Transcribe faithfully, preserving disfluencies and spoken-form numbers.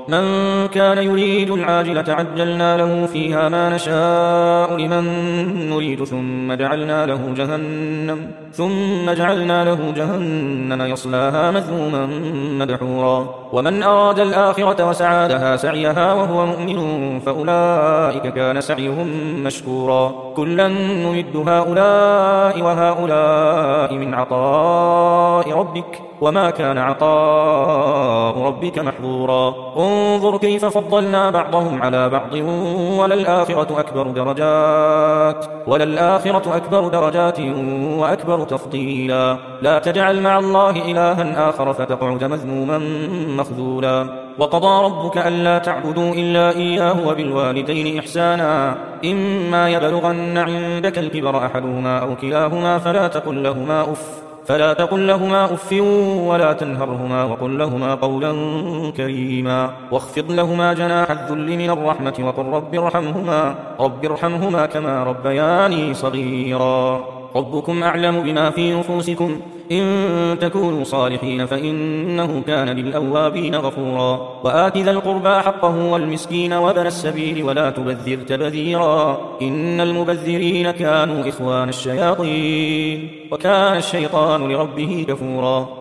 من كان يريد العاجلة عجلنا له فيها ما نشاء لمن نريد ثم جعلنا له جهنم ثم جعلنا له جهنم يصلاها مذموما مدحورا ومن أراد الآخرة وسعى لها سعيها وهو مؤمن فأولئك كان سعيهم مشكورا كلا نمد هؤلاء وهؤلاء من عطاء ربك وما كان عطاء ربك محظورا انظر كيف فضلنا بعضهم على بعض وللآخرة أكبر درجات وللآخرة أكبر درجات وأكبر تفضيلا لا تجعل مع الله إلها آخر فتقعد مذموما مخذولا وقضى ربك ألا تعبدوا إلا إياه وبالوالدين إحسانا إما يبلغن عندك الكبر أحدهما أو كلاهما فلا تقل لهما أف فلا تقل لهما أف ولا تنهرهما وقل لهما قولا كريما واخفض لهما جناح الذل من الرحمة وقل رب ارحمهما رب ارحمهما كما ربياني صغيرا ربكم أعلم بما في نفوسكم إن تكونوا صالحين فإنه كان للأوابين غفورا وآت ذا القربى حقه والمسكين وابن السبيل ولا تبذر تبذيرا إن المبذرين كانوا إخوان الشياطين وكان الشيطان لربه كفورا